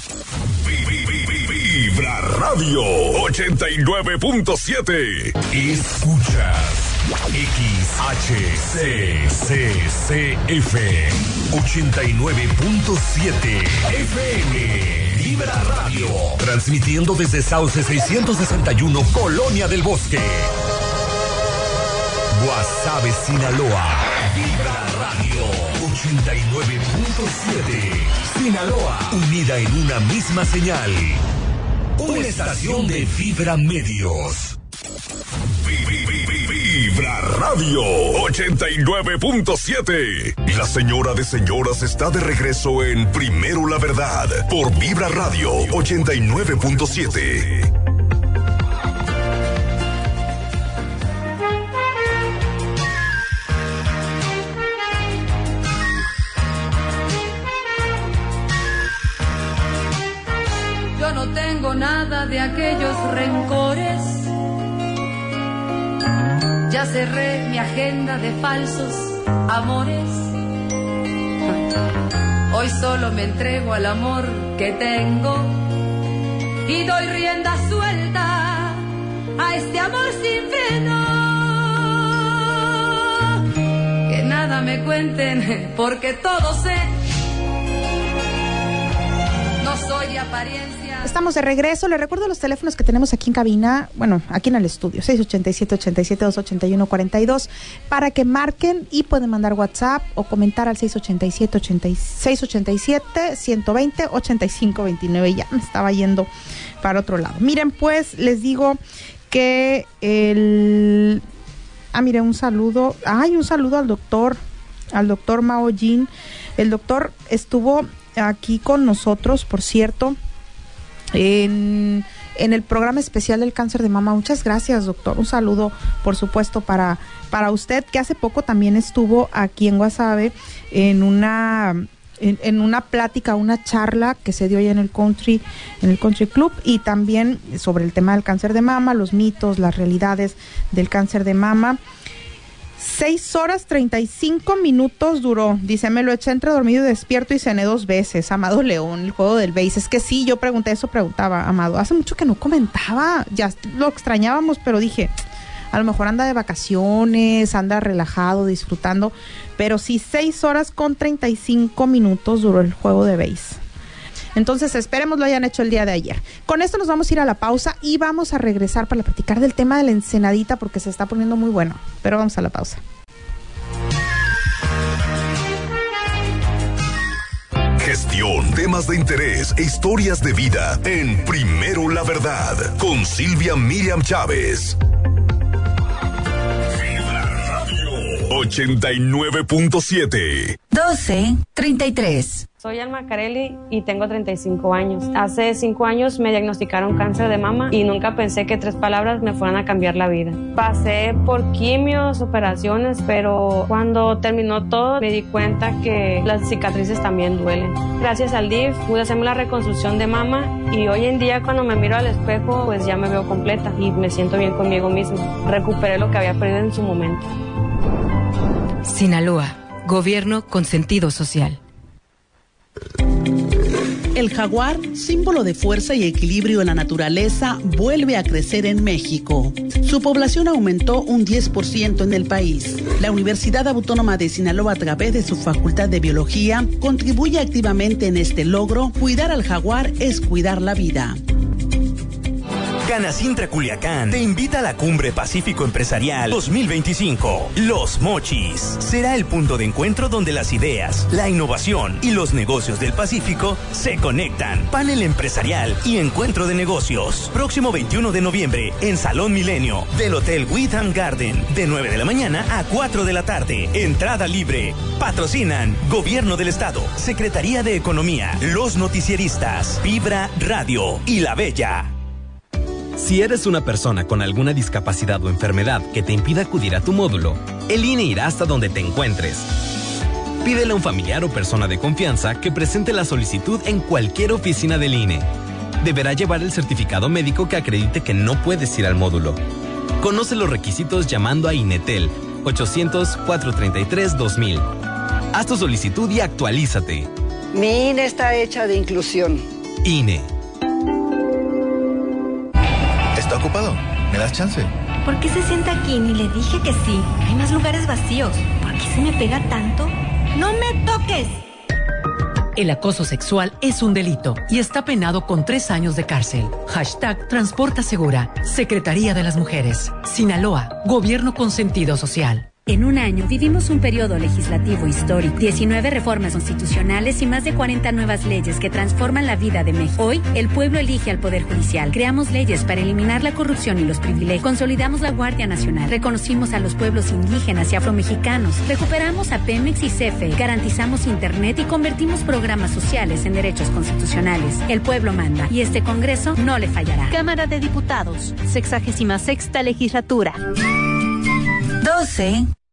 Vibra Radio 89.7. Escuchas XHCCF 89.7 FM. Vibra Radio. Transmitiendo desde Sauce 661, Colonia del Bosque. Guasave, Sinaloa. Vibra Radio 89.7. Sinaloa. Unida en una misma señal. Una estación de Vibra Medios. Vibra Radio 89.7. La señora de señoras está de regreso en Primero la Verdad por Vibra Radio 89.7. Yo no tengo nada de aquellos rencores. Ya cerré mi agenda de falsos amores. Hoy solo me entrego al amor que tengo y doy rienda suelta a este amor sin freno. Que nada me cuenten porque todo sé. No soy apariencia. Estamos de regreso. Les recuerdo los teléfonos que tenemos aquí en cabina, bueno, aquí en el estudio, 687-87-281-42, para que marquen y pueden mandar WhatsApp o comentar al 687-120-8529. Ya me estaba yendo para otro lado. Miren, pues, les digo que miren, un saludo al doctor Mao Jin. El doctor estuvo aquí con nosotros, por cierto, en el programa especial del cáncer de mama. Muchas gracias, doctor. Un saludo, por supuesto, para usted, que hace poco también estuvo aquí en Guasave en una plática, una charla que se dio allá en el Country Club, y también sobre el tema del cáncer de mama, los mitos, las realidades del cáncer de mama. 6 horas 35 minutos duró. Dice, me lo eché entre dormido y despierto y cené 2 veces. Amado León, el juego del béis. Es que sí, yo pregunté eso, preguntaba Amado. Hace mucho que no comentaba, ya lo extrañábamos, pero dije, a lo mejor anda de vacaciones, anda relajado, disfrutando. Pero sí, 6 horas con 35 minutos duró el juego de béis. Entonces, esperemos lo hayan hecho el día de ayer. Con esto nos vamos a ir a la pausa y vamos a regresar para platicar del tema de la ensenadita, porque se está poniendo muy bueno. Pero vamos a la pausa. Gestión, temas de interés e historias de vida en Primero la Verdad con Silvia Miriam Chávez. 89.7. 12:33. Soy Alma Carelli y tengo 35 años. Hace 5 años me diagnosticaron cáncer de mama y nunca pensé que 3 palabras me fueran a cambiar la vida. Pasé por quimios, operaciones, pero cuando terminó todo me di cuenta que las cicatrices también duelen. Gracias al DIF pude hacerme la reconstrucción de mama y hoy en día cuando me miro al espejo pues ya me veo completa y me siento bien conmigo misma. Recuperé lo que había perdido en su momento. Sinaloa, gobierno con sentido social. El jaguar, símbolo de fuerza y equilibrio en la naturaleza, vuelve a crecer en México. Su población aumentó un 10% en el país. La Universidad Autónoma de Sinaloa, a través de su Facultad de Biología, contribuye activamente en este logro. Cuidar al jaguar es cuidar la vida. Canacintra Culiacán te invita a la Cumbre Pacífico Empresarial 2025. Los Mochis será el punto de encuentro donde las ideas, la innovación y los negocios del Pacífico se conectan. Panel empresarial y encuentro de negocios. Próximo 21 de noviembre en Salón Milenio del Hotel Witham Garden, de 9 de la mañana a 4 de la tarde. Entrada libre. Patrocinan Gobierno del Estado, Secretaría de Economía, Los Noticieristas, Vibra Radio y La Bella. Si eres una persona con alguna discapacidad o enfermedad que te impida acudir a tu módulo, el INE irá hasta donde te encuentres. Pídele a un familiar o persona de confianza que presente la solicitud en cualquier oficina del INE. Deberá llevar el certificado médico que acredite que no puedes ir al módulo. Conoce los requisitos llamando a INETEL 800-433-2000. Haz tu solicitud y actualízate. Mi INE está hecha de inclusión. INE. ¿Está ocupado? ¿Me das chance? ¿Por qué se sienta aquí? Ni le dije que sí. Hay más lugares vacíos. ¿Por qué se me pega tanto? ¡No me toques! El acoso sexual es un delito y está penado con 3 años de cárcel. #Transporta Segura. Secretaría de las Mujeres. Sinaloa. Gobierno con sentido social. En un año vivimos un periodo legislativo histórico, 19 reformas constitucionales y más de 40 nuevas leyes que transforman la vida de México. Hoy, el pueblo elige al Poder Judicial. Creamos leyes para eliminar la corrupción y los privilegios. Consolidamos la Guardia Nacional. Reconocimos a los pueblos indígenas y afromexicanos. Recuperamos a Pemex y CFE. Garantizamos Internet y convertimos programas sociales en derechos constitucionales. El pueblo manda y este Congreso no le fallará. Cámara de Diputados, 66ª legislatura. 12.